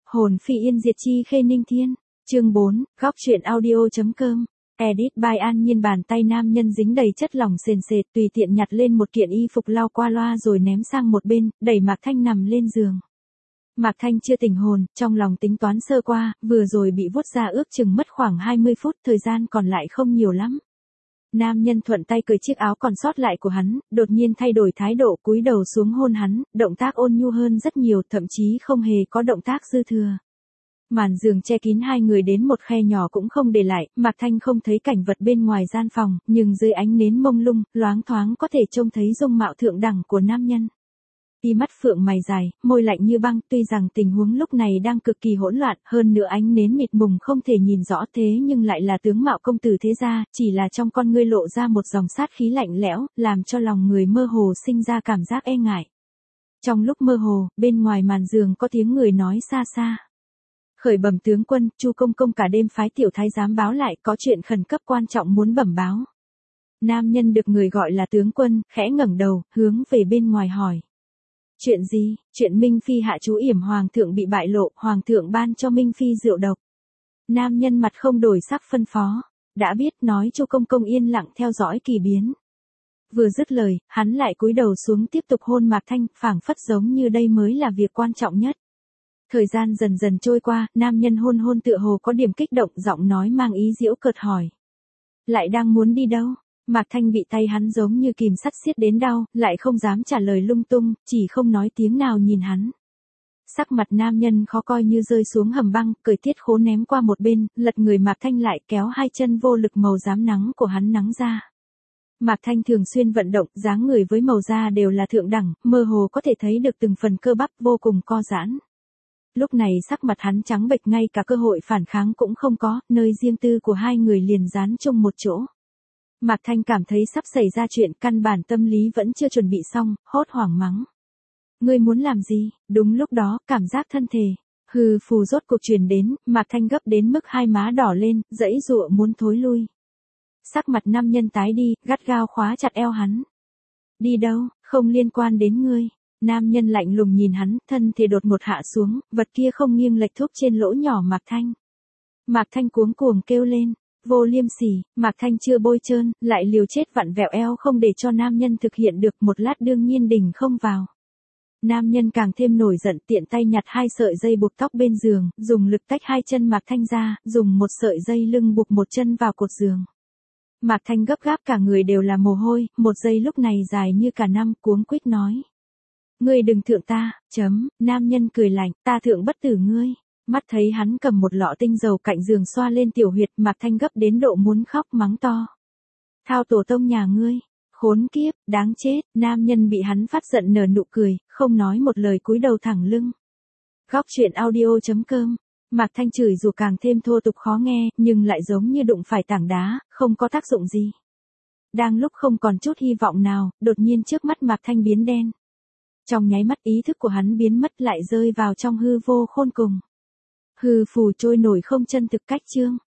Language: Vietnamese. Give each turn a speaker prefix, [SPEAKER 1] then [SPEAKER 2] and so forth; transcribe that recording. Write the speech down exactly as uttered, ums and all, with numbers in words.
[SPEAKER 1] Hồn phi yên diệt chi khê ninh thiên. Chương bốn, góc truyện audio.com. Edit by An Nhiên. Bàn tay nam nhân dính đầy chất lỏng sền sệt, tùy tiện nhặt lên một kiện y phục lau qua loa rồi ném sang một bên, đẩy Mạc Thanh nằm lên giường. Mạc Thanh chưa tỉnh hồn, trong lòng tính toán sơ qua, vừa rồi bị vuốt ra ước chừng mất khoảng hai mươi phút, thời gian còn lại không nhiều lắm. Nam nhân thuận tay cởi chiếc áo còn sót lại của hắn, đột nhiên thay đổi thái độ, cúi đầu xuống hôn hắn, động tác ôn nhu hơn rất nhiều, thậm chí không hề có động tác dư thừa. Màn giường che kín hai người đến một khe nhỏ cũng không để lại, Mạc Thanh không thấy cảnh vật bên ngoài gian phòng, nhưng dưới ánh nến mông lung, loáng thoáng có thể trông thấy dung mạo thượng đẳng của nam nhân. Y mắt phượng mày dài, môi lạnh như băng, tuy rằng tình huống lúc này đang cực kỳ hỗn loạn, hơn nữa ánh nến mịt mùng không thể nhìn rõ thế nhưng lại là tướng mạo công tử thế gia, chỉ là trong con ngươi lộ ra một dòng sát khí lạnh lẽo, làm cho lòng người mơ hồ sinh ra cảm giác e ngại. Trong lúc mơ hồ, bên ngoài màn giường có tiếng người nói xa xa. Khởi bẩm tướng quân, Chu công công cả đêm phái tiểu thái giám báo lại, có chuyện khẩn cấp quan trọng muốn bẩm báo. Nam nhân được người gọi là tướng quân, khẽ ngẩng đầu, hướng về bên ngoài hỏi. Chuyện gì? Chuyện Minh Phi hạ chú yểm hoàng thượng bị bại lộ, hoàng thượng ban cho Minh Phi rượu độc. Nam nhân mặt không đổi sắc phân phó. Đã biết, nói Chu công công yên lặng theo dõi kỳ biến. Vừa dứt lời, hắn lại cúi đầu xuống tiếp tục hôn Mạc Thanh, phảng phất giống như đây mới là việc quan trọng nhất. Thời gian dần dần trôi qua, nam nhân hôn hôn tựa hồ có điểm kích động, giọng nói mang ý giễu cợt hỏi. Lại đang muốn đi đâu? Mạc Thanh bị tay hắn giống như kìm sắt siết đến đau, lại không dám trả lời lung tung, chỉ không nói tiếng nào nhìn hắn. Sắc mặt nam nhân khó coi như rơi xuống hầm băng, cởi tiết khố ném qua một bên, lật người Mạc Thanh lại, kéo hai chân vô lực màu rám nắng của hắn nắng ra. Mạc Thanh thường xuyên vận động, dáng người với màu da đều là thượng đẳng, mơ hồ có thể thấy được từng phần cơ bắp vô cùng co giãn. Lúc này sắc mặt hắn trắng bệch, ngay cả cơ hội phản kháng cũng không có, nơi riêng tư của hai người liền dán chung một chỗ. Mạc Thanh cảm thấy sắp xảy ra chuyện, căn bản tâm lý vẫn chưa chuẩn bị xong, hốt hoảng mắng. Ngươi muốn làm gì? Đúng lúc đó, cảm giác thân thể, hừ phù rốt cuộc truyền đến, Mạc Thanh gấp đến mức hai má đỏ lên, giãy giụa muốn thối lui. Sắc mặt nam nhân tái đi, gắt gao khóa chặt eo hắn. Đi đâu? Không liên quan đến ngươi. Nam nhân lạnh lùng nhìn hắn, thân thể đột một hạ xuống, vật kia không nghiêng lệch thúc trên lỗ nhỏ Mạc Thanh. Mạc Thanh cuống cuồng kêu lên. Vô liêm sỉ, Mạc Thanh chưa bôi trơn, lại liều chết vặn vẹo eo không để cho nam nhân thực hiện được, một lát đương nhiên đỉnh không vào. Nam nhân càng thêm nổi giận, tiện tay nhặt hai sợi dây buộc tóc bên giường, dùng lực tách hai chân Mạc Thanh ra, dùng một sợi dây lưng buộc một chân vào cột giường. Mạc Thanh gấp gáp cả người đều là mồ hôi, một giây lúc này dài như cả năm, cuống quýt nói. Ngươi đừng thượng ta, chấm, nam nhân cười lạnh, ta thượng bất tử ngươi. Mắt thấy hắn cầm một lọ tinh dầu cạnh giường xoa lên tiểu huyệt, Mạc Thanh gấp đến độ muốn khóc mắng to. Thao tổ tông nhà ngươi, khốn kiếp, đáng chết, nam nhân bị hắn phát giận nở nụ cười, không nói một lời cúi đầu thẳng lưng. Góc truyện audio.com. Mạc Thanh chửi dù càng thêm thô tục khó nghe, nhưng lại giống như đụng phải tảng đá, không có tác dụng gì. Đang lúc không còn chút hy vọng nào, đột nhiên trước mắt Mạc Thanh biến đen. Trong nháy mắt ý thức của hắn biến mất, lại rơi vào trong hư vô khôn cùng. Hư phù trôi nổi không chân thực cách chương.